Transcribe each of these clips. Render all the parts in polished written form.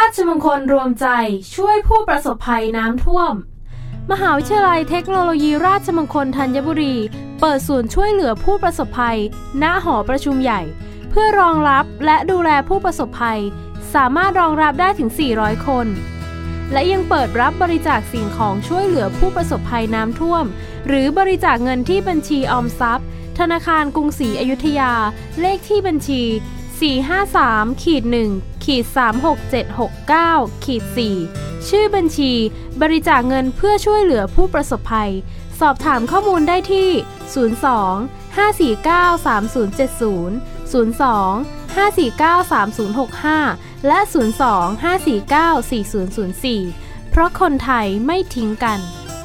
ชมงคลรวมใจช่วยผู้ประสบภัยน้ำท่วมมหาวิทยาลัยเทคโนโลยีราชมงคลธัญบุรีเปิดศูนย์ช่วยเหลือผู้ประสบภัยณหอประชุมใหญ่เพื่อรองรับและดูแลผู้ประสบภัยสามารถรองรับได้ถึง400คนและยังเปิดรับบริจาคสิ่งของช่วยเหลือผู้ประสบภัยน้ำท่วมหรือบริจาคเงินที่บัญชีออมทรัพย์ธนาคารกรุงศรีอยุธยาเลขที่บัญชี453-1-36769-4ชื่อบัญชีบริจาคเงินเพื่อช่วยเหลือผู้ประสบภัยสอบถามข้อมูลได้ที่02-549-3070 02-549-3065 และ 02-549-4004 เพราะคนไทยไม่ทิ้งกัน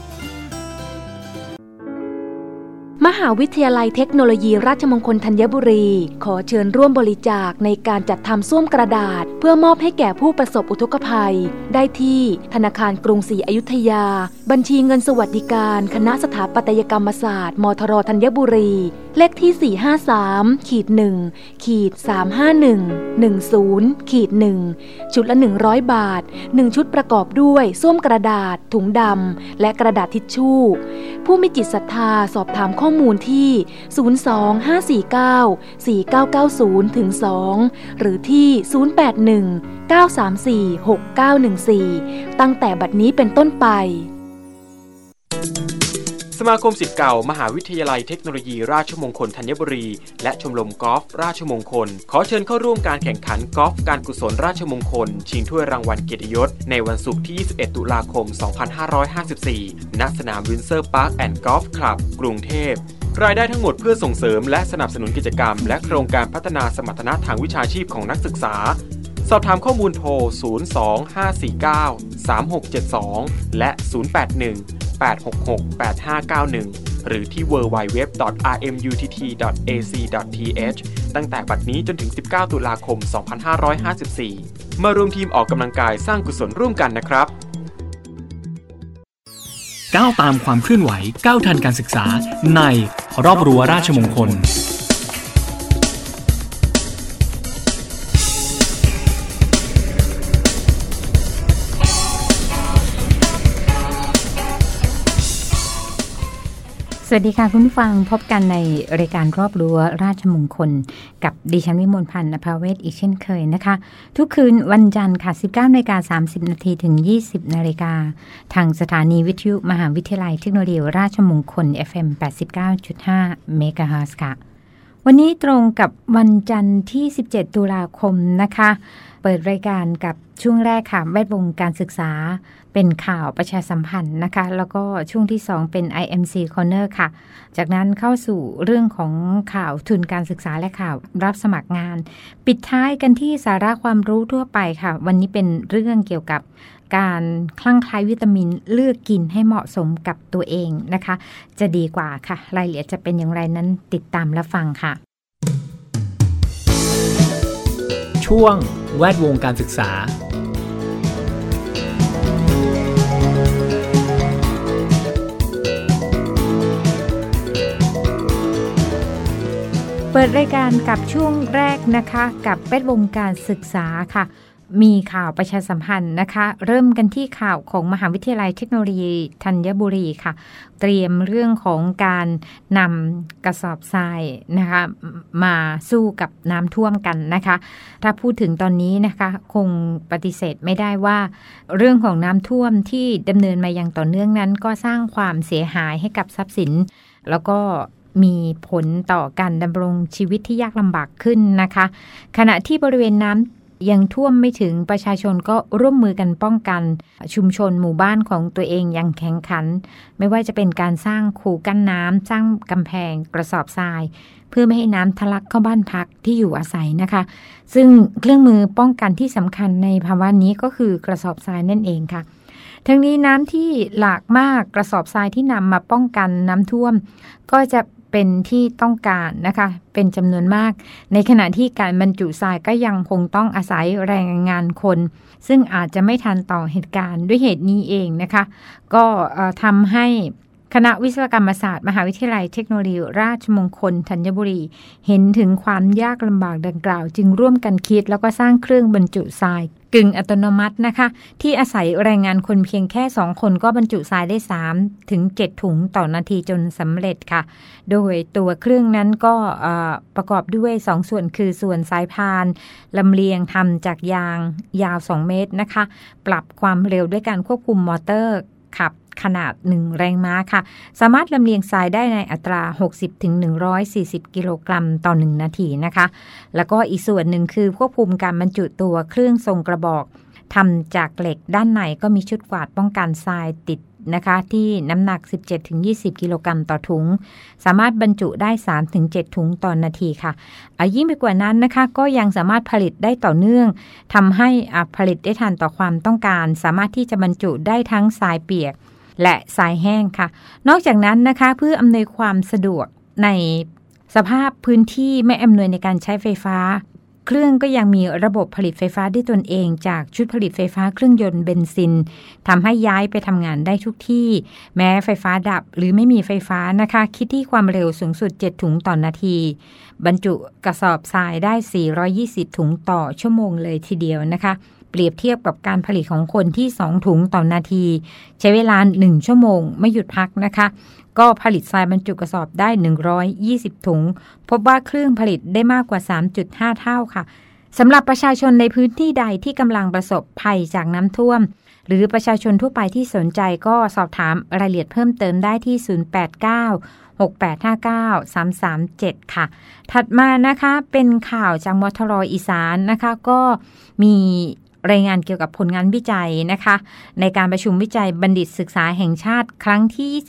มหาวิทยาลัยเทคโนโลยีราชมงคลธัญบุรีขอเชิญร่วมบริจาคในการจัดทำส้วมกระดาษเพื่อมอบให้แก่ผู้ประสบอุทกภัยได้ที่ธนาคารกรุงศรีอยุธยาบัญชีเงินสวัสดิการคณะสถาปัตยกรรมศาสตร์มทรธัญบุรีเลขที่453-1-351-10-1ชุดละ100 บาท1ชุดประกอบด้วยส้วมกระดาษถุงดำและกระดาษทิชชู่ผู้มีจิตศรัทธาสอบถามข้อมูลที่02-549-4990-2หรือที่081-934-6914ตั้งแต่บัดนี้เป็นต้นไปสมาคมศิษย์เก่ามหาวิทยาลัยเทคโนโลยีราชมงคลธัญบุรีและชมรมกอล์ฟราชมงคลขอเชิญเข้าร่วมการแข่งขันกอล์ฟการกุศลราชมงคลชิงถ้วยรางวัลเกียรติยศในวันศุกร์ที่21ตุลาคม2554ณสนามวินเซอร์พาร์คแอนด์กอล์ฟคลับกรุงเทพรายได้ทั้งหมดเพื่อส่งเสริมและสนับสนุนกิจกรรมและโครงการพัฒนาสมรรถนะทางวิชาชีพของนักศึกษาสอบถามข้อมูลโทร02-549-3672 และ 081-866-8591 หรือที่ www.rmutt.ac.th ตั้งแต่บัดนี้จนถึง19ตุลาคม2554มารวมทีมออกกำลังกายสร้างกุศลร่วมกันนะครับก้าวตามความเคลื่อนไหวก้าวทันการศึกษาในรอบรั้วราชมงคลสวัสดีค่ะคุณผู้ฟังพบกันในรายการรอบรั้วราชมงคลกับดิฉันวิมลพันธ์ ณภาเวศอีกเช่นเคยนะคะทุกคืนวันจันทร์ค่ะ 19:30 น. ถึง 20 น. ทางสถานีวิทยุมหาวิทยาลัยเทคโนโลยีราชมงคล FM 89.5 เมกะเฮิรตซ์ค่ะวันนี้ตรงกับวันจันทร์ที่ 17 ตุลาคมนะคะเปิดรายการกับช่วงแรกค่ะแวดวงการศึกษาเป็นข่าวประชาสัมพันธ์นะคะแล้วก็ช่วงที่2เป็น IMC Corner ค่ะจากนั้นเข้าสู่เรื่องของข่าวทุนการศึกษาและข่าวรับสมัครงานปิดท้ายกันที่สาระความรู้ทั่วไปค่ะวันนี้เป็นเรื่องเกี่ยวกับการคลั่งไคล้วิตามินเลือกกินให้เหมาะสมกับตัวเองนะคะจะดีกว่าค่ะรายละเอียดจะเป็นอย่างไรนั้นติดตามและฟังค่ะช่วงแวดวงการศึกษาเปิดรายการกับช่วงแรกนะคะกับแวดวงการศึกษาค่ะมีข่าวประชาสัมพันธ์นะคะเริ่มกันที่ข่าวของมหาวิทยาลัยเทคโนโลยีธัญบุรีค่ะเตรียมเรื่องของการนำกระสอบทรายนะคะมาสู้กับน้ำท่วมกันนะคะถ้าพูดถึงตอนนี้นะคะคงปฏิเสธไม่ได้ว่าเรื่องของน้ำท่วมที่ดำเนินมาอย่างต่อเนื่องนั้นก็สร้างความเสียหายให้กับทรัพย์สินแล้วก็มีผลต่อการดำรงชีวิตที่ยากลำบากขึ้นนะคะขณะที่บริเวณน้ำยังท่วมไม่ถึงประชาชนก็ร่วมมือกันป้องกันชุมชนหมู่บ้านของตัวเองอย่างแข็งขันไม่ว่าจะเป็นการสร้างคูกั้นน้ำสร้างกำแพงกระสอบทรายเพื่อไม่ให้น้ำทะลักเข้าบ้านพักที่อยู่อาศัยนะคะซึ่งเครื่องมือป้องกันที่สำคัญในภาวะนี้ก็คือกระสอบทรายนั่นเองค่ะทั้งนี้น้ำที่หลากมากกระสอบทรายที่นำมาป้องกันน้ำท่วมก็จะเป็นที่ต้องการนะคะเป็นจำนวนมากในขณะที่การบรรจุทรายก็ยังคงต้องอาศัยแรงงานคนซึ่งอาจจะไม่ทันต่อเหตุการณ์ด้วยเหตุนี้เองนะคะก็ทำให้คณะวิศวกรรมศาสตร์มหาวิทยาลัยเทคโนโลยีราชมงคลธัญบุรีเห็นถึงความยากลำบากดังกล่าวจึงร่วมกันคิดแล้วก็สร้างเครื่องบรรจุทรายกึ่งอัตโนมัตินะคะที่อาศัยแรงงานคนเพียงแค่2คนก็บรรจุทรายได้3ถึง7ถุงต่อนาทีจนสำเร็จค่ะโดยตัวเครื่องนั้นก็ประกอบด้วย2ส่วนคือส่วนสายพานลำเลียงทำจากยางยาว2เมตรนะคะปรับความเร็วด้วยการควบคุมมอเตอร์ขับขนาด1แรงม้าค่ะสามารถลำเลียงทรายได้ในอัตรา 60-140 กิโลกรัมต่อ1นาทีนะคะแล้วก็อีกส่วนหนึ่งคือควบคุมการบรรจุตัวเครื่องทรงกระบอกทำจากเหล็กด้านในก็มีชุดกวาดป้องกันทรายติดนะคะที่น้ำหนัก 17-20 กิโลกรัมต่อถุงสามารถบรรจุได้ 3-7 ถุงต่อนาทีค่ะยิ่งไปกว่านั้นนะคะก็ยังสามารถผลิตได้ต่อเนื่องทำให้ผลิตได้ทันต่อความต้องการสามารถที่จะบรรจุได้ทั้งทรายเปียกและทรายแห้งค่ะนอกจากนั้นนะคะเพื่ออำนวยความสะดวกในสภาพพื้นที่ไม่อำนวยในการใช้ไฟฟ้าเครื่องก็ยังมีระบบผลิตไฟฟ้าด้วยตนเองจากชุดผลิตไฟฟ้าเครื่องยนต์เบนซินทำให้ย้ายไปทำงานได้ทุกที่แม้ไฟฟ้าดับหรือไม่มีไฟฟ้านะคะคิดที่ความเร็วสูงสุด7ถุงต่อนาทีบรรจุกระสอบทรายได้420ถุงต่อชั่วโมงเลยทีเดียวนะคะเปรียบเทียบกับการผลิตของคนที่2ถุงต่อนาทีใช้เวลา1ชั่วโมงไม่หยุดพักนะคะก็ผลิตทรายบรรจุกระสอบได้120ถุงพบว่าเครื่องผลิตได้มากกว่า 3.5 เท่าค่ะสำหรับประชาชนในพื้นที่ใดที่กำลังประสบภัยจากน้ำท่วมหรือประชาชนทั่วไปที่สนใจก็สอบถามรายละเอียดเพิ่มเติมได้ที่089-6859-337 ค่ะถัดมานะคะเป็นข่าวจากมทร.อีสานนะคะก็มีรายงานเกี่ยวกับผลงานวิจัยนะคะในการประชุมวิจัยบัณฑิตศึกษาแห่งชาติครั้งที่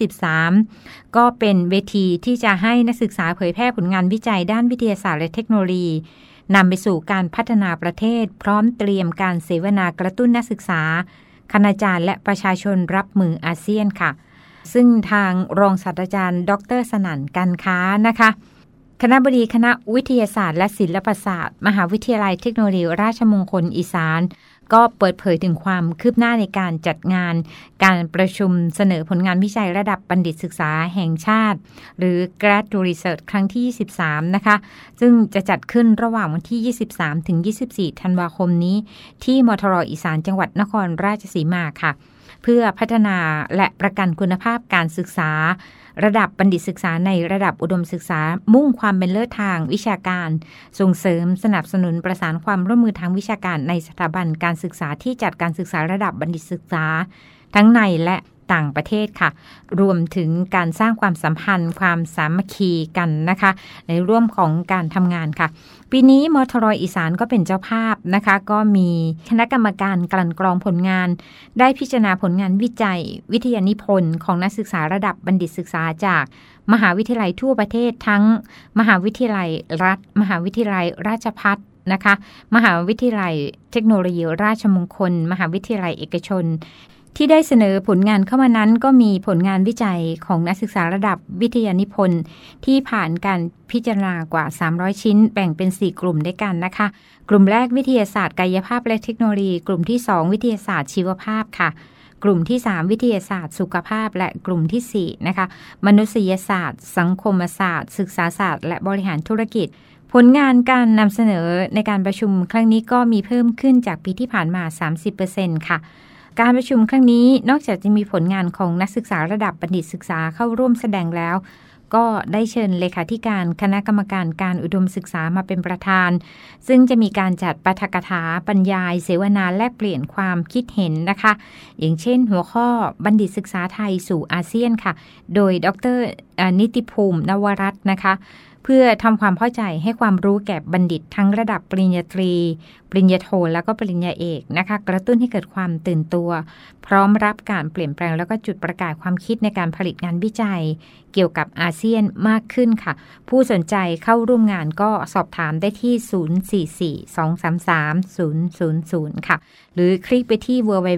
23ก็เป็นเวทีที่จะให้นักศึกษาเผยแพร่ผลงานวิจัยด้านวิทยาศาสตร์และเทคโนโลยีนำไปสู่การพัฒนาประเทศพร้อมเตรียมการเสวนากระตุ้นนักศึกษาคณาจารย์และประชาชนรับมืออาเซียนค่ะซึ่งทางรองศาสตราจารย์ดร.สนั่นกันค้านะคะคณบดีคณะวิทยาศาสตร์และศิลปศาสตร์มหาวิทยาลัยเทคโนโลยีราชมงคลอีสานก็เปิดเผยถึงความคืบหน้าในการจัดงานการประชุมเสนอผลงานวิจัยระดับบัณฑิตศึกษาแห่งชาติหรือ Graduate Research ครั้งที่23นะคะซึ่งจะจัดขึ้นระหว่างวันที่23ถึง24ธันวาคมนี้ที่มทร.อีสานจังหวัดนครราชสีมาค่ะเพื่อพัฒนาและประกันคุณภาพการศึกษาระดับบัณฑิตศึกษาในระดับอุดมศึกษามุ่งความเป็นเลิศทางวิชาการส่งเสริมสนับสนุนประสานความร่วมมือทางวิชาการในสถาบันการศึกษาที่จัดการศึกษาระดับบัณฑิตศึกษาทั้งในและต่างประเทศค่ะรวมถึงการสร้างความสัมพันธ์ความสามัคคีกันนะคะในร่วมของการทำงานค่ะปีนี้มทร.อีสานก็เป็นเจ้าภาพนะคะก็มีคณะกรรมการกลั่นกรองผลงานได้พิจารณาผลงานวิจัยวิทยานิพนธ์ของนักศึกษาระดับบัณฑิตศึกษาจากมหาวิทยาลัยทั่วประเทศทั้งมหาวิทยาลัยรัฐมหาวิทยาลัยราชภัฏนะคะมหาวิทยาลัยเทคโนโลยีราชมงคลมหาวิทยาลัยเอกชนที่ได้เสนอผลงานเข้ามานั้นก็มีผลงานวิจัยของนักศึกษาระดับวิทยานิพนธ์ที่ผ่านการพิจารณากว่า300ชิ้นแบ่งเป็น4กลุ่มด้วยกันนะคะกลุ่มแรกวิทยาศาสตร์กายภาพและเทคโนโลยีกลุ่มที่2วิทยาศาสตร์ชีวภาพค่ะกลุ่มที่3วิทยาศาสตร์สุขภาพและกลุ่มที่4นะคะมนุษยศาสตร์สังคมศาสตร์ศึกษาศาสตร์และบริหารธุรกิจผลงานการนำเสนอในการประชุมครั้งนี้ก็มีเพิ่มขึ้นจากปีที่ผ่านมา 30% ค่ะการประชุมครั้งนี้นอกจากจะมีผลงานของนักศึกษาระดับบัณฑิตศึกษาเข้าร่วมแสดงแล้วก็ได้เชิญเลขาธิการคณะกรรมการการอุดมศึกษามาเป็นประธานซึ่งจะมีการจัดปาฐกถาบรรยายเสวนาแลกเปลี่ยนความคิดเห็นนะคะอย่างเช่นหัวข้อบัณฑิตศึกษาไทยสู่อาเซียนค่ะโดยดร.นิติภูมินวรัตน์นะคะเพื่อทำความเข้าใจให้ความรู้แก่บัณฑิตทั้งระดับปริญญาตรีปริญญาโทแล้วก็ปริญญาเอกนะคะกระตุ้นให้เกิดความตื่นตัวพร้อมรับการเปลี่ยนแปลงแล้วก็จุดประกายความคิดในการผลิตงานวิจัยเกี่ยวกับอาเซียนมากขึ้นค่ะผู้สนใจเข้าร่วมงานก็สอบถามได้ที่ 044-233-000 ค่ะหรือคลิกไปที่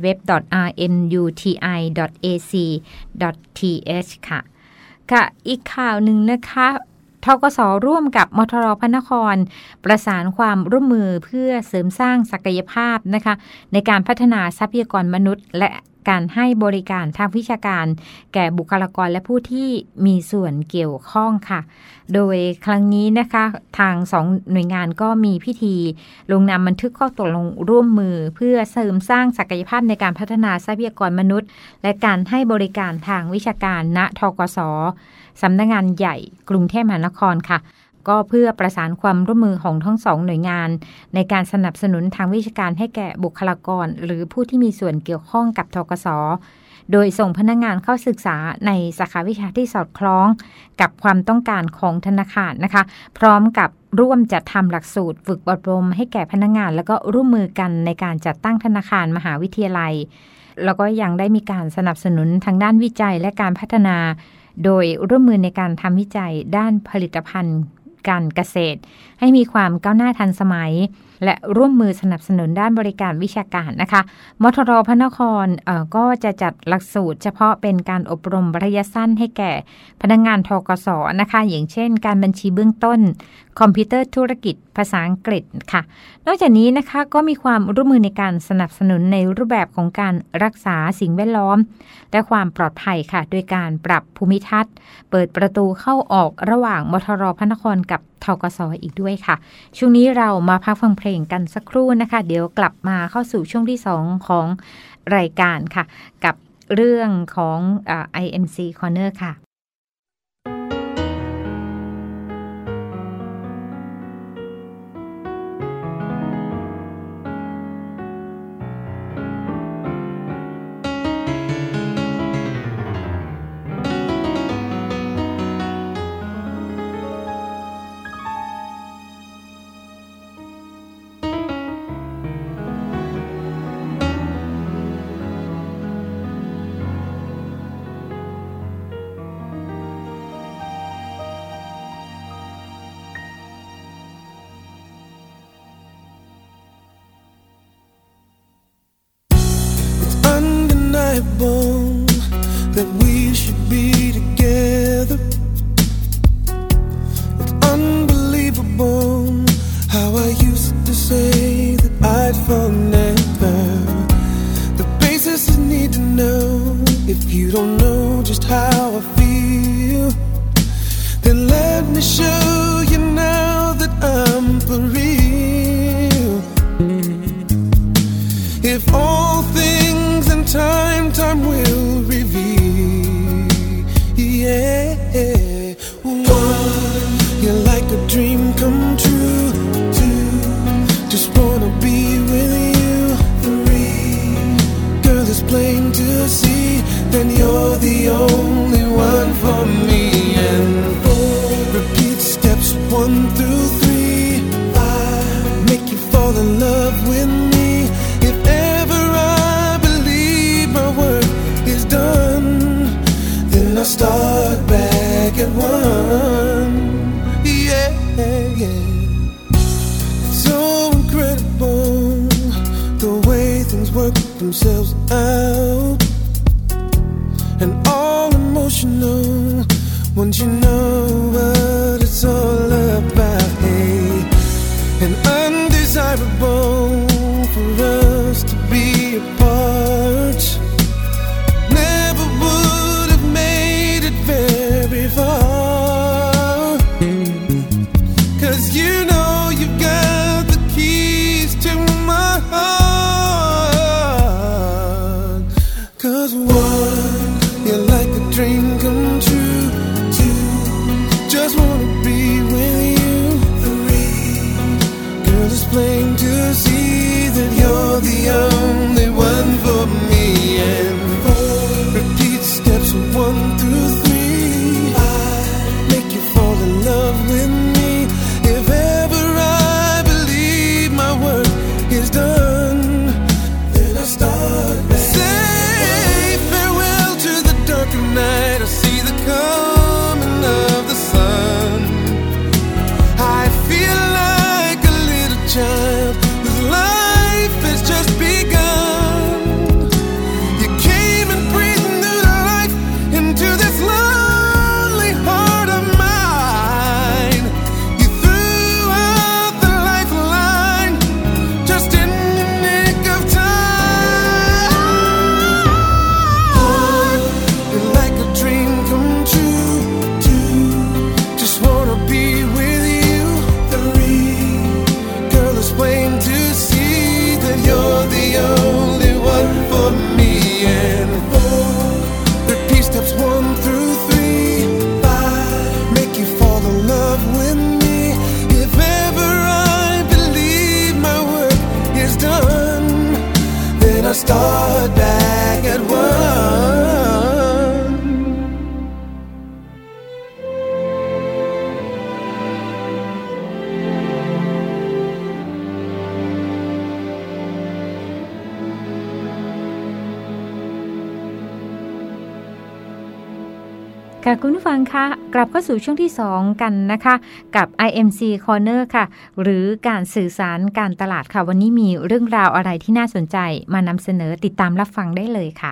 www.rmuti.ac.th ค่ะอีกข่าวหนึ่งนะคะธกส.ร่วมกับมทร.พระนครประสานความร่วมมือเพื่อเสริมสร้างศักยภาพนะคะในการพัฒนาทรัพยากรมนุษย์และการให้บริการทางวิชาการแก่บุคลากรและผู้ที่มีส่วนเกี่ยวข้องค่ะโดยครั้งนี้นะคะทาง2หน่วยงานก็มีพิธีลงนามบันทึกข้อตกลงร่วมมือเพื่อเสริมสร้างศักยภาพในการพัฒนาทรัพยากรมนุษย์และการให้บริการทางวิชาการณธกส.สำนักงานใหญ่กรุงเทพมหานครค่ะก็เพื่อประสานความร่วมมือของทั้ง2หน่วยงานในการสนับสนุนทางวิชาการให้แก่บุคลากรหรือผู้ที่มีส่วนเกี่ยวข้องกับธกส.โดยส่งพนักงานเข้าศึกษาในสาขาวิชาที่สอดคล้องกับความต้องการของธนาคารนะคะพร้อมกับร่วมจัดทำหลักสูตรฝึกอบรมให้แก่พนักงานแล้วก็ร่วมมือกันในการจัดตั้งธนาคารมหาวิทยาลัยแล้วก็ยังได้มีการสนับสนุนทางด้านวิจัยและการพัฒนาโดยร่วมมือในการทำวิจัยด้านผลิตภัณฑ์การเกษตรให้มีความก้าวหน้าทันสมัยและร่วมมือสนับสนุนด้านบริการวิชาการนะคะมทร.พระนครก็จะจัดหลักสูตรเฉพาะเป็นการอบรมระยะสั้นให้แก่พนักงานธกส.นะคะอย่างเช่นการบัญชีเบื้องต้นคอมพิวเตอร์ธุรกิจภาษาอังกฤษค่ะนอกจากนี้นะคะก็มีความร่วมมือในการสนับสนุนในรูปแบบของการรักษาสิ่งแวดล้อมและความปลอดภัยค่ะโดยการปรับภูมิทัศน์เปิดประตูเข้าออกระหว่างมทร.พระนครกับธกส.อีกด้วยค่ะช่วงนี้เรามาพักฟังเพลงกันสักครู่นะคะเดี๋ยวกลับมาเข้าสู่ช่วงที่2ของรายการค่ะกับเรื่องของ IMC Corner ค่ะ that we should be together. It's unbelievable how I used to say that I'd fall never. The basis is need to know. If you don't know just how I feel, then let me show you now that I'm for real. If all things in time will reveal. Yeah. One, you're like a dream come true. Two, just wanna be with you. Three, girl, it's plain to see that you're the only one for me. And four, repeat steps 1 through 3. 5, make you fall in love with me. If ever I believe my work is done, then I'll start back at 1. Yeah, yeah. So incredible the way things work themselves out, and all emotional once you know what it's all about. Hey, and undesirable for us to be apart. Never would have made it very far, 'cause you know you've got the keys to my heart. 'Cause 1, you're like a dream come true. 2, just wanna be with you. 3, girl, it's plain to see that you're start back at one. ค่ะคุณผู้ฟังคะกลับเข้าสู่ช่วงที่2กันนะคะกับ IMC Corner ค่ะหรือการสื่อสารการตลาดค่ะวันนี้มีเรื่องราวอะไรที่น่าสนใจมานำเสนอติดตามรับฟังได้เลยค่ะ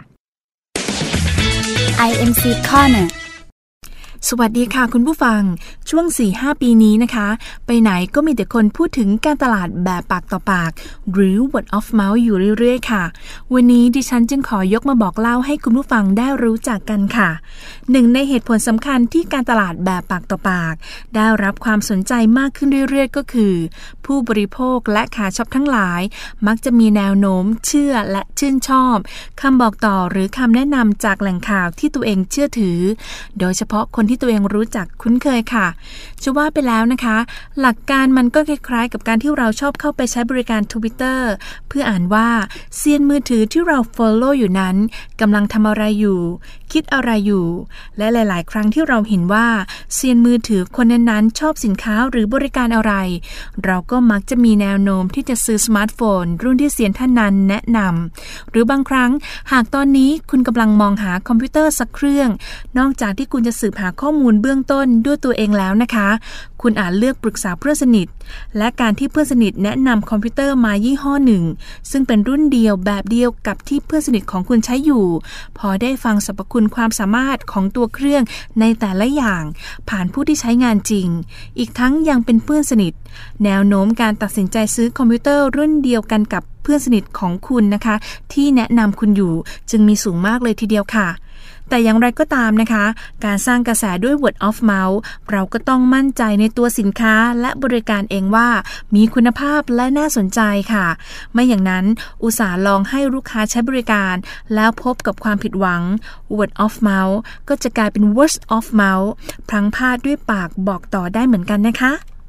IMC Corner สวัสดีค่ะคุณผู้ฟังช่วง 4-5 ปีนี้นะคะไปไหนก็มีแต่คนพูดถึงการตลาดแบบปากต่อปากหรือ word of mouth อยู่เรื่อยๆค่ะวันนี้ดิฉันจึงขอยกมาบอกเล่าให้คุณผู้ฟังได้รู้จักกันค่ะหนึ่งในเหตุผลสำคัญที่การตลาดแบบปากต่อปากได้รับความสนใจมากขึ้นเรื่อยๆก็คือผู้บริโภคและขาช็อปทั้งหลายมักจะมีแนวโน้มเชื่อและชื่นชอบคำบอกต่อหรือคำแนะนำจากแหล่งข่าวที่ตัวเองเชื่อถือโดยเฉพาะคนที่ตัวเองรู้จักคุ้นเคยค่ะจะว่าไปแล้วนะคะหลักการมันก็คล้ายๆกับการที่เราชอบเข้าไปใช้บริการ Twitter เพื่ออ่านว่าเซียนมือถือที่เรา follow อยู่นั้นกำลังทำอะไรอยู่คิดอะไรอยู่และหลายๆครั้งที่เราเห็นว่าเซียนมือถือคนนั้นๆชอบสินค้าหรือบริการอะไรเราก็มักจะมีแนวโน้มที่จะซื้อสมาร์ทโฟนรุ่นที่เซียนท่านนั้นแนะนำหรือบางครั้งหากตอนนี้คุณกำลังมองหาคอมพิวเตอร์สักเครื่องนอกจากที่คุณจะสืบหาข้อมูลเบื้องต้นด้วยตัวเองแล้วนะคะคุณอาจเลือกปรึกษาเพื่อนสนิทและการที่เพื่อนสนิทแนะนำคอมพิวเตอร์มายี่ห้อหนึ่งซึ่งเป็นรุ่นเดียวแบบเดียวกับที่เพื่อนสนิทของคุณใช้อยู่พอได้ฟังสรรพคุณความสามารถของตัวเครื่องในแต่ละอย่างผ่านผู้ที่ใช้งานจริงอีกทั้งยังเป็นเพื่อนสนิทแนวโน้มการตัดสินใจซื้อคอมพิวเตอร์รุ่นเดียวกันกับเพื่อนสนิทของคุณนะคะที่แนะนำคุณอยู่จึงมีสูงมากเลยทีเดียวค่ะแต่อย่างไรก็ตามนะคะการสร้างกระแสด้วย word of mouth เราก็ต้องมั่นใจในตัวสินค้าและบริการเองว่ามีคุณภาพและน่าสนใจค่ะไม่อย่างนั้นอุตส่าห์ลองให้ลูกค้าใช้บริการแล้วพบกับความผิดหวัง word of mouth ก็จะกลายเป็น worst of mouth พลั้งพลาดด้วยปากบอกต่อได้เหมือนกันนะคะ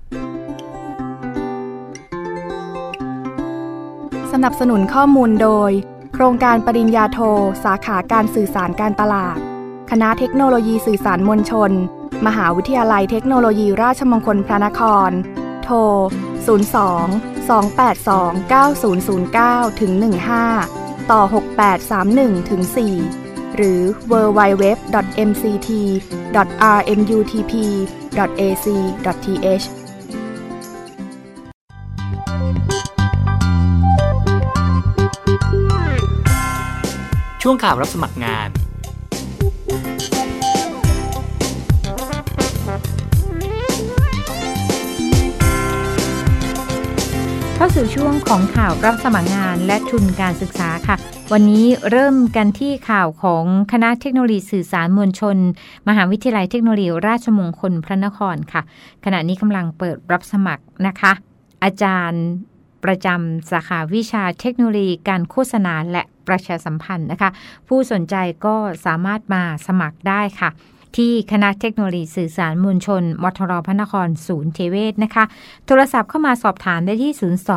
สนับสนุนข้อมูลโดยโครงการปริญญาโทสาขาการสื่อสารการตลาดคณะเทคโนโลยีสื่อสารมวลชนมหาวิทยาลัยเทคโนโลยีราชมงคลพระนครโทร02-282-9009-15ต่อ6831-4หรือ www.mct.rmutp.ac.th ช่วงข่าวรับสมัครงานเข้าสู่ช่วงของข่าวรับสมัครงานและทุนการศึกษาค่ะวันนี้เริ่มกันที่ข่าวของคณะเทคโนโลยีสื่อสารมวลชนมหาวิทยาลัยเทคโนโลยีราชมงคลพระนครค่ะขณะนี้กำลังเปิดรับสมัครนะคะอาจารย์ประจำสาขาวิชาเทคโนโลยีการโฆษณาและประชาสัมพันธ์นะคะผู้สนใจก็สามารถมาสมัครได้ค่ะที่คณะเทคโนโลยีสื่อสารมวลชนมทรพระนครศูนย์เทเวศนะคะโทรศัพท์เข้ามาสอบถามได้ที่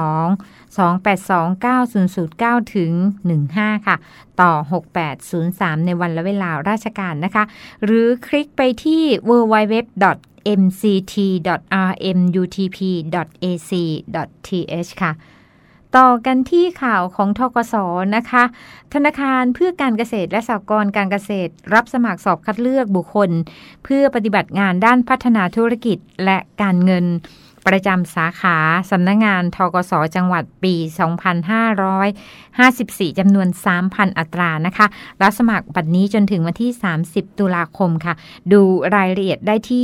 02-282-9009ถึง15ค่ะต่อ6803ในวันและเวลาราชการนะคะหรือคลิกไปที่ www.mct.rmutp.ac.th ค่ะต่อกันที่ข่าวของธกส.นะคะธนาคารเพื่อการเกษตรและสหกรณ์การเกษตรรับสมัครสอบคัดเลือกบุคคลเพื่อปฏิบัติงานด้านพัฒนาธุรกิจและการเงินประจำสาขาสำนักงานธกส.จังหวัดปี 2554 จำนวน 3,000 อัตรานะคะรับสมัครบัดนี้จนถึงวันที่ 30 ตุลาคมค่ะดูรายละเอียดได้ที่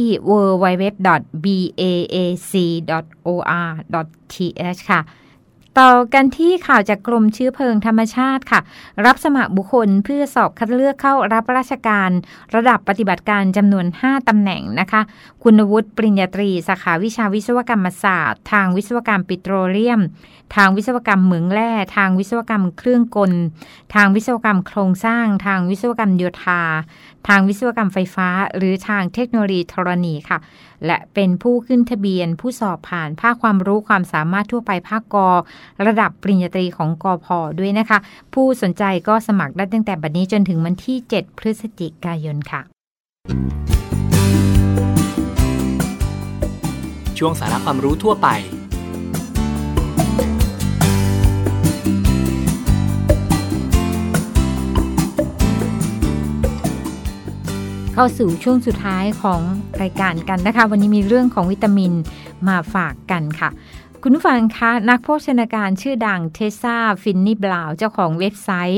www.baac.or.th ค่ะต่อกันที่ข่าวจากกรมเชื้อเพลิงธรรมชาติค่ะรับสมัครบุคคลเพื่อสอบคัดเลือกเข้ารับราชการระดับปฏิบัติการจำนวน5ตำแหน่งนะคะคุณวุฒิปริญญาตรีสาขาวิชาวิศวกรรมศาสตร์ทางวิศวกรรมปิโตรเลียมทางวิศวกรรมเหมืองแร่ทางวิศวกรรมเครื่องกลทางวิศวกรรมโครงสร้างทางวิศวกรรมโยธาทางวิศวกรรมไฟฟ้าหรือทางเทคโนโลยีธรณีค่ะและเป็นผู้ขึ้นทะเบียนผู้สอบผ่านภาคความรู้ความสามารถทั่วไปภาคกระดับปริญญาตรีของกพ.ด้วยนะคะผู้สนใจก็สมัครได้ตั้งแต่บัดนี้จนถึงวันที่7พฤศจิกายนค่ะช่วงสาระความรู้ทั่วไปเข้าสู่ช่วงสุดท้ายของรายการกันนะคะวันนี้มีเรื่องของวิตามินมาฝากกันค่ะคุณผู้ฟังคะนักโภชนาการชื่อดังเทสซาฟินนี่บราวน์เจ้าของเว็บไซต์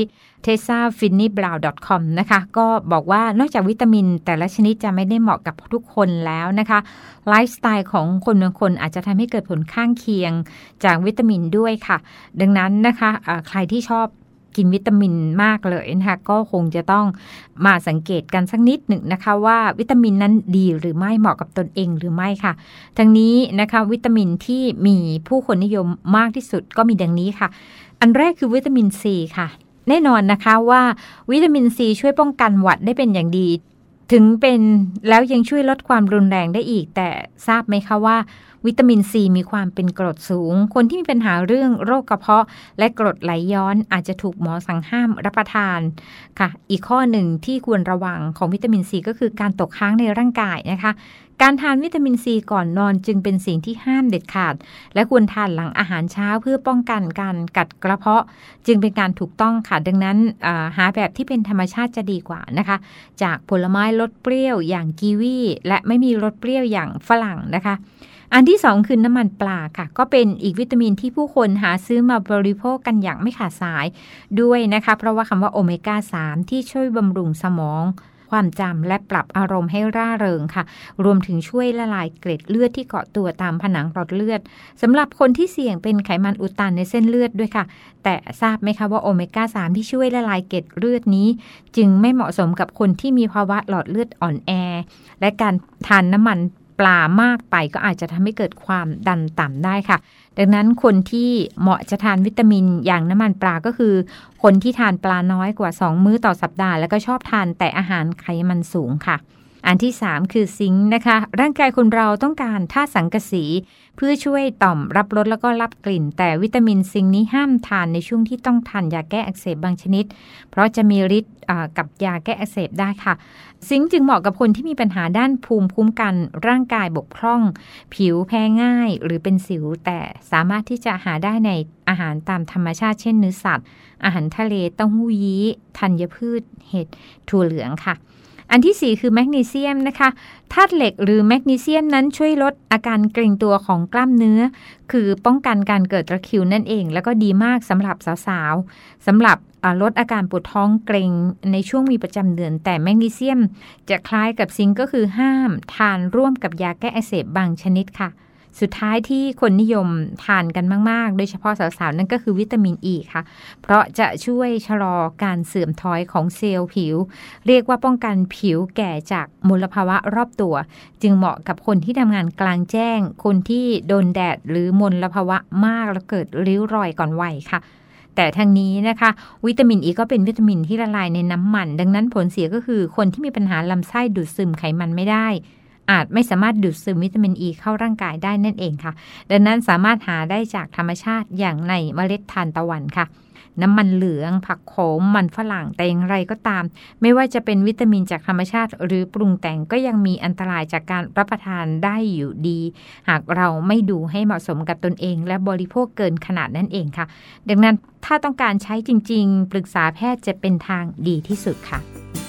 tessafinnibrow.com นะคะก็บอกว่านอกจากวิตามินแต่ละชนิดจะไม่ได้เหมาะกับทุกคนแล้วนะคะไลฟ์สไตล์ของคนบางคนอาจจะทำให้เกิดผลข้างเคียงจากวิตามินด้วยค่ะดังนั้นนะคะใครที่ชอบกินวิตามินมากเลยนะคะก็คงจะต้องมาสังเกตกันสักนิดหนึ่งนะคะว่าวิตามินนั้นดีหรือไม่เหมาะกับตนเองหรือไม่ค่ะทั้งนี้นะคะวิตามินที่มีผู้คนนิยมมากที่สุดก็มีดังนี้ค่ะอันแรกคือวิตามินซีค่ะแน่นอนนะคะว่าวิตามินซีช่วยป้องกันหวัดได้เป็นอย่างดีถึงเป็นแล้วยังช่วยลดความรุนแรงได้อีกแต่ทราบไหมคะว่าวิตามินซีมีความเป็นกรดสูงคนที่มีปัญหาเรื่องโรคกระเพาะและกรดไหลย้อนอาจจะถูกหมอสั่งห้ามรับประทานค่ะอีกข้อหนึ่งที่ควรระวังของวิตามินซีก็คือการตกค้างในร่างกายนะคะการทานวิตามินซีก่อนนอนจึงเป็นสิ่งที่ห้ามเด็ดขาดและควรทานหลังอาหารเช้าเพื่อป้องกันการกัดกระเพาะจึงเป็นการถูกต้องค่ะดังนั้นหาแบบที่เป็นธรรมชาติจะดีกว่านะคะจากผลไม้รสเปรี้ยวอย่างกีวีและไม่มีรสเปรี้ยวอย่างฝรั่งนะคะอันที่2คือน้ำมันปลาค่ะก็เป็นอีกวิตามินที่ผู้คนหาซื้อมาบริโภคกันอย่างไม่ขาดสายด้วยนะคะเพราะว่าคำว่าโอเมก้า3ที่ช่วยบำรุงสมองความจำและปรับอารมณ์ให้ร่าเริงค่ะรวมถึงช่วยละลายเกล็ดเลือดที่เกาะตัวตามผนังหลอดเลือดสำหรับคนที่เสี่ยงเป็นไขมันอุดตันในเส้นเลือดด้วยค่ะแต่ทราบไหมคะว่าโอเมก้า3ที่ช่วยละลายเกล็ดเลือดนี้จึงไม่เหมาะสมกับคนที่มีภาวะหลอดเลือดอ่อนแอและการทานน้ำมันปลามากไปก็อาจจะทำให้เกิดความดันต่ำได้ค่ะดังนั้นคนที่เหมาะจะทานวิตามินอย่างน้ำมันปลาก็คือคนที่ทานปลาน้อยกว่า2มื้อต่อสัปดาห์แล้วก็ชอบทานแต่อาหารไขมันสูงค่ะอันที่3คือซิงค์นะคะร่างกายคนเราต้องการธาตุสังกะสีเพื่อช่วยต่อมรับรสแล้วก็รับกลิ่นแต่วิตามินซิงค์นี้ห้ามทานในช่วงที่ต้องทานยาแก้อักเสบบางชนิดเพราะจะมีฤทธิ์กับยาแก้อักเสบได้ค่ะซิงค์จึงเหมาะกับคนที่มีปัญหาด้านภูมิคุ้มกันร่างกายบกพร่องผิวแพ้ง่ายหรือเป็นสิวแต่สามารถที่จะหาได้ในอาหารตามธรรมชาติเช่นเนื้อสัตว์อาหารทะเลเต้าหู้ยี้ธัญพืชเห็ดถั่วเหลืองค่ะอันที่4คือแมกนีเซียมนะคะธาตุเหล็กหรือแมกนีเซียมนั้นช่วยลดอาการเกร็งตัวของกล้ามเนื้อคือป้องกันการเกิดตะคริวนั่นเองแล้วก็ดีมากสำหรับสาวๆสำหรับลดอาการปวดท้องเกร็งในช่วงมีประจำเดือนแต่แมกนีเซียมจะคล้ายกับซิงค์ก็คือห้ามทานร่วมกับยาแก้อักเสบบางชนิดค่ะสุดท้ายที่คนนิยมทานกันมากๆโดยเฉพาะสาวๆนั่นก็คือวิตามินอ e ีค่ะเพราะจะช่วยชะลอการเสื่อมถอยของเซลล์ผิวเรียกว่าป้องกันผิวแก่จากมลภาวะรอบตัวจึงเหมาะกับคนที่ทำงานกลางแจ้งคนที่โดนแดดหรือมลภาวะมากแล้วเกิดริ้วรอยก่อนวัยค่ะแต่ทางนี้นะคะวิตามินอ e ีก็เป็นวิตามินที่ละลายในน้ำมันดังนั้นผลเสียก็คือคนที่มีปัญหาลำไส้ดูดซึมไขมันไม่ได้อาจไม่สามารถดูดซึมวิตามินอ e ีเข้าร่างกายได้นั่นเองค่ะดังนั้นสามารถหาได้จากธรรมชาติอย่างในเมล็ดทานตะวันค่ะน้ำมันเหลืองผักโขมมันฝรั่งแต่อย่างไรก็ตามไม่ว่าจะเป็นวิตามินจากธรรมชาติหรือปรุงแต่งก็ยังมีอันตรายจากการรับประทานได้อยู่ดีหากเราไม่ดูให้เหมาะสมกับตนเองและบริโภคเกินขนาดนั่นเองค่ะดังนั้นถ้าต้องการใช้จริงๆปรึกษาแพทย์จะเป็นทางดีที่สุดค่ะ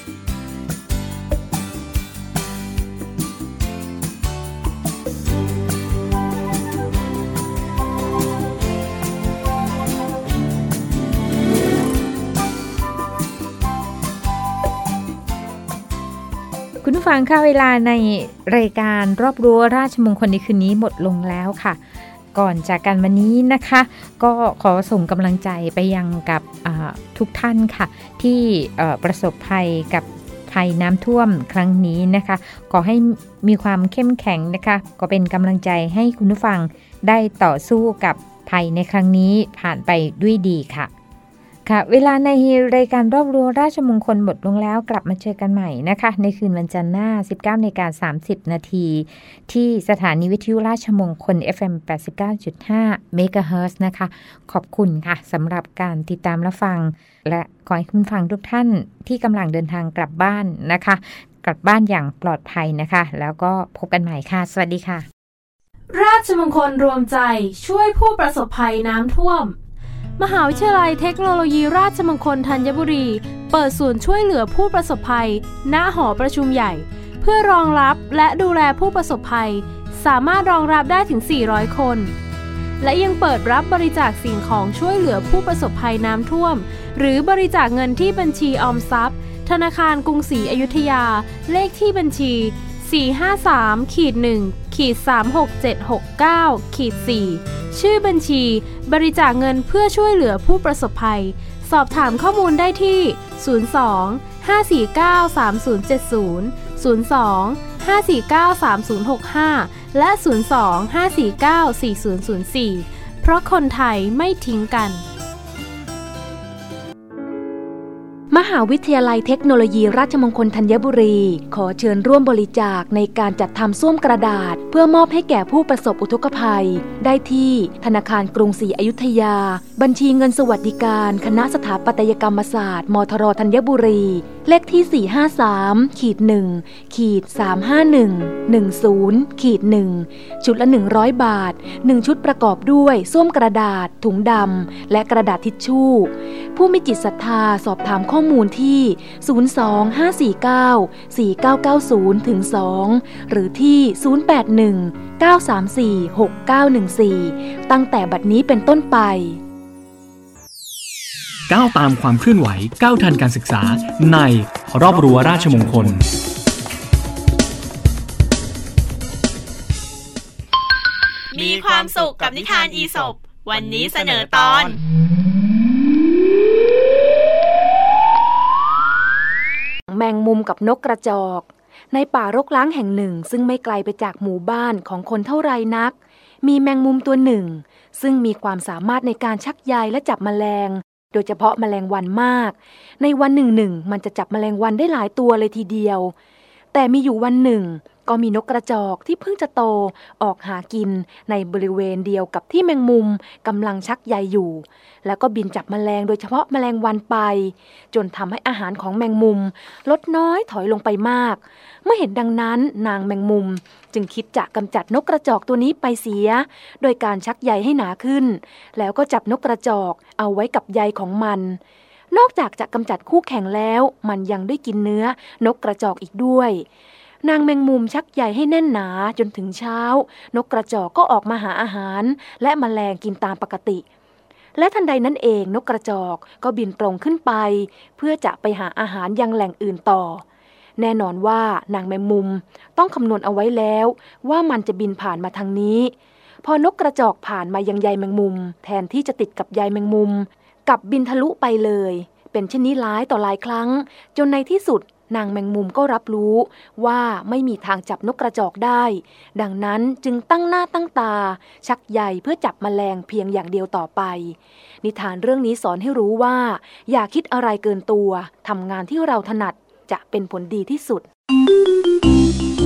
คุณผู้ฟังค่ะเวลาในรายการรอบรั้วราชมงคลในคืนนี้หมดลงแล้วค่ะก่อนจากกันวันนี้นะคะก็ขอส่งกำลังใจไปยังกับทุกท่านค่ะที่ประสบภัยกับภัยน้ำท่วมครั้งนี้นะคะขอให้มีความเข้มแข็งนะคะก็เป็นกำลังใจให้คุณผู้ฟังได้ต่อสู้กับภัยในครั้งนี้ผ่านไปด้วยดีค่ะค่ะเวลาในรายการรอบรั้วราชมงคลหมดลงแล้วกลับมาเจอกันใหม่นะคะในคืนวันจันทร์หน้า 19:30 น.ที่สถานีวิทยุราชมงคล FM 89.5 เมกะเฮิรตซ์นะคะขอบคุณค่ะสำหรับการติดตามรับฟังและขอให้คุณฟังทุกท่านที่กำลังเดินทางกลับบ้านนะคะกลับบ้านอย่างปลอดภัยนะคะแล้วก็พบกันใหม่ค่ะสวัสดีค่ะราชมงคลรวมใจช่วยผู้ประสบภัยน้ำท่วมมหาวิทยาลัยเทคโนโลยีราชมงคลธัญบุรีเปิดศูนย์ช่วยเหลือผู้ประสบภัยณหอประชุมใหญ่เพื่อรองรับและดูแลผู้ประสบภัยสามารถรองรับได้ถึง400คนและยังเปิดรับบริจาคสิ่งของช่วยเหลือผู้ประสบภัยน้ำท่วมหรือบริจาคเงินที่บัญชีออมทรัพย์ธนาคารกรุงศรีอยุธยาเลขที่บัญชี453-1-36769-4ชื่อบัญชีบริจาคเงินเพื่อช่วยเหลือผู้ประสบภัยสอบถามข้อมูลได้ที่02-549-3070 02-549-3065 และ 02-549-4004 เพราะคนไทยไม่ทิ้งกันมหาวิทยาลัยเทคโนโลยีราชมงคลธัญบุรีขอเชิญร่วมบริจาคในการจัดทำส้วมกระดาษเพื่อมอบให้แก่ผู้ประสบอุทกภัยได้ที่ธนาคารกรุงศรีอยุธยาบัญชีเงินสวัสดิการคณะสถาปัตยกรรมศาสตร์มทรธัญบุรีเลขที่ 453-1-351-10-1 ชุดละ100 บาท1ชุดประกอบด้วยส้วมกระดาษถุงดำและกระดาษทิชชู่ผู้มีจิตศรัทธาสอบถามข้อมูลที่02-549-4990-2 หรือที่ 081-934-6914 ตั้งแต่บัดนี้เป็นต้นไปก้าวตามความเคลื่อนไหวก้าวทันการศึกษาในรอบรั้วราชมงคลมีความสุขกับนิทานอีสปวันนี้เสนอตอนแมงมุมกับนกกระจอกในป่ารกร้างแห่งหนึ่งซึ่งไม่ไกลไปจากหมู่บ้านของคนเท่าไรนักมีแมงมุมตัวหนึ่งซึ่งมีความสามารถในการชักใยและจับแมลงโดยเฉพาะแมลงวันมากในวันหนึ่งมันจะจับแมลงวันได้หลายตัวเลยทีเดียวแต่มีอยู่วันหนึ่งก็มีนกกระจอกที่เพิ่งจะโตออกหากินในบริเวณเดียวกับที่แมงมุมกำลังชักใยอยู่แล้วก็บินจับแมลงโดยเฉพาะแมลงวันไปจนทำให้อาหารของแมงมุมลดน้อยถอยลงไปมากเมื่อเห็นดังนั้นนางแมงมุมจึงคิดจะกำจัดนกกระจอกตัวนี้ไปเสียโดยการชักใยให้หนาขึ้นแล้วก็จับนกกระจอกเอาไว้กับใยของมันนอกจากจะกำจัดคู่แข่งแล้วมันยังได้กินเนื้อนกกระจอกอีกด้วยนางแมงมุมชักใยให้แน่นหนาจนถึงเช้านกกระจอกก็ออกมาหาอาหารและแมลงกินตามปกติและทันใดนั้นเองนกกระจอกก็บินตรงขึ้นไปเพื่อจะไปหาอาหารยังแหล่งอื่นต่อแน่นอนว่านางแมงมุมต้องคำนวณเอาไว้แล้วว่ามันจะบินผ่านมาทางนี้พอนกกระจอกผ่านมายังใยแมงมุมแทนที่จะติดกับใยแมงมุมกลับบินทะลุไปเลยเป็นเช่นนี้หลายต่อหลายครั้งจนในที่สุดนางแมงมุมก็รับรู้ว่าไม่มีทางจับนกกระจอกได้ดังนั้นจึงตั้งหน้าตั้งตาชักใยเพื่อจับแมลงเพียงอย่างเดียวต่อไปนิทานเรื่องนี้สอนให้รู้ว่าอย่าคิดอะไรเกินตัวทำงานที่เราถนัดจะเป็นผลดีที่สุด